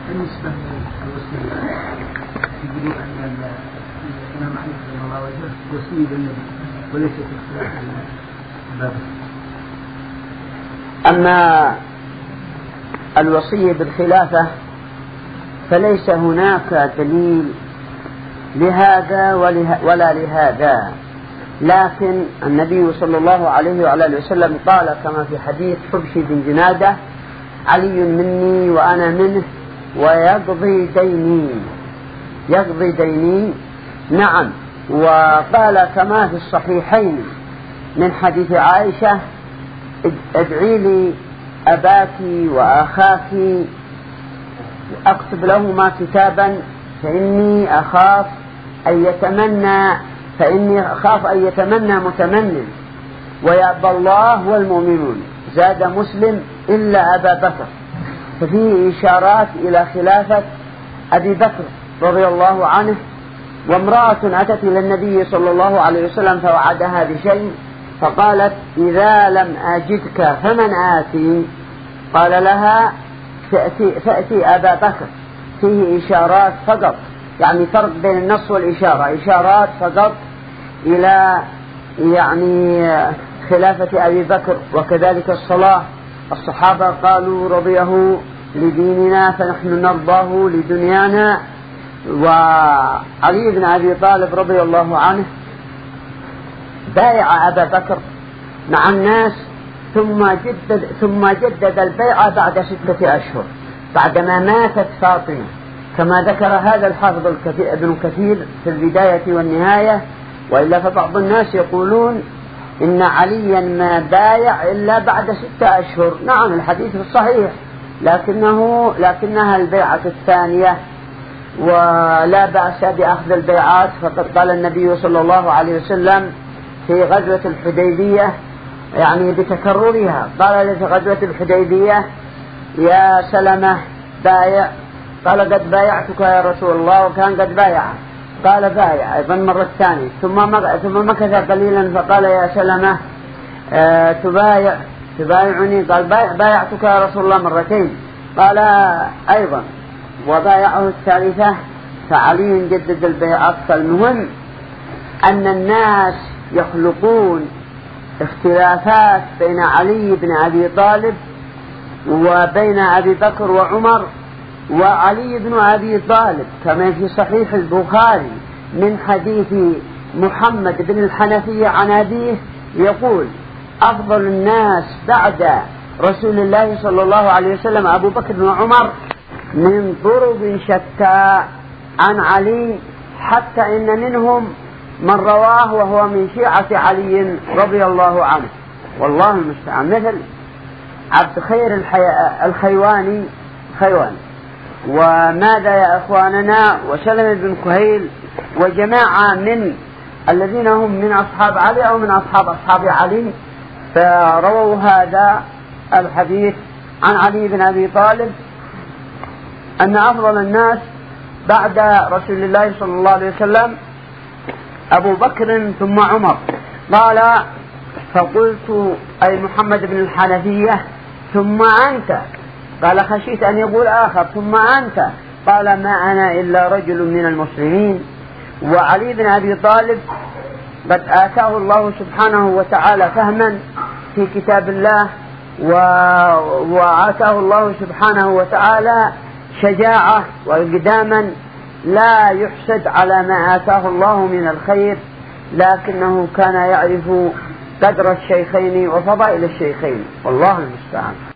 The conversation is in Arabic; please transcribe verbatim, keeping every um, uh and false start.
بالنسبة للوصية يقولون أن الإمام أحمد رحمه الله وجهه وصية بالنبي وليست اختلاف الباب. أما الوصية بالخلافة فليس هناك دليل لهذا ولا لهذا، لكن النبي صلى الله عليه وعلى اله وسلم قال كما في حديث حبشي بن جنادة: علي مني وأنا منه ويقضي ديني، يقضي ديني. نعم. وقال كما في الصحيحين من حديث عائشة: ادعي لي أباك وأخاك أكتب لهما كتابا فإني أخاف أن يتمنى فإني أخاف أن يتمنى متمن ويأبى الله والمؤمنون. زاد مسلم: إلا أبا بكر. ففيه إشارات إلى خلافة أبي بكر رضي الله عنه. وامرأة أتت إلى النبي صلى الله عليه وسلم فوعدها بشيء فقالت: إذا لم أجدك فمن آتي؟ قال لها: فأتي, فأتي أبا بكر. فيه إشارات فقط، يعني فرق بين النص والإشارة، إشارات فقط إلى يعني خلافة أبي بكر. وكذلك الصلاة، الصحابة قالوا: رضيه لديننا فنحن نرضاه لدنيانا. وعلي بن أبي طالب رضي الله عنه بايع أبا بكر مع الناس ثم جدد, ثم جدد البيعة بعد ستة أشهر بعدما ماتت فاطمة، كما ذكر هذا الحافظ ابن كثير في البداية والنهاية. وإلا فبعض الناس يقولون إن عليا ما بايع إلا بعد ستة أشهر. نعم، الحديث الصحيح، لكنه لكنها البيعة الثانية ولا بأس بأخذ البيعات. فقد قال النبي صلى الله عليه وسلم في غزوة الحديبية، يعني بتكررها، قال في غزوة الحديبية: يا سلمة بايع. قال: قد بايعتك يا رسول الله، وكان قد بايع. قال: بايع أيضا مرة ثانية. ثم ثم مكث قليلا فقال: يا سلمة آه تبايع تبايعني؟ قال: بايعتك يا رسول الله مرتين. قال أيضا، وبايعه الثالثة. فعلي جدد البيعات. فالمهم أن الناس يخلقون اختلافات بين علي بن أبي طالب وبين أبي بكر وعمر. وعلي بن أبي طالب كما في صحيح البخاري من حديث محمد بن الحنفية عن أبيه يقول: أفضل الناس بعد رسول الله صلى الله عليه وسلم أبو بكر وعمر من طرق شتى عن علي، حتى إن منهم من رواه وهو من شيعة علي رضي الله عنه، والله المستعان، مثل عبد خير الخيواني خيوان وماذا يا أخواننا وسلم بن كهيل وجماعة من الذين هم من أصحاب علي أو من أصحاب أصحاب علي، فرووا هذا الحديث عن علي بن أبي طالب أن أفضل الناس بعد رسول الله صلى الله عليه وسلم أبو بكر ثم عمر. قال: فقلت أي محمد بن الحنفية: ثم أنت؟ قال: خشيت أن يقول آخر: ثم أنت؟ قال: ما أنا إلا رجل من المسلمين. وعلي بن أبي طالب قد آتاه الله سبحانه وتعالى فهما في كتاب الله، وآتاه الله سبحانه وتعالى شجاعة وإقداما لا يحسد على ما آتاه الله من الخير، لكنه كان يعرف قدر الشيخين وفضائل الشيخين، والله المستعان.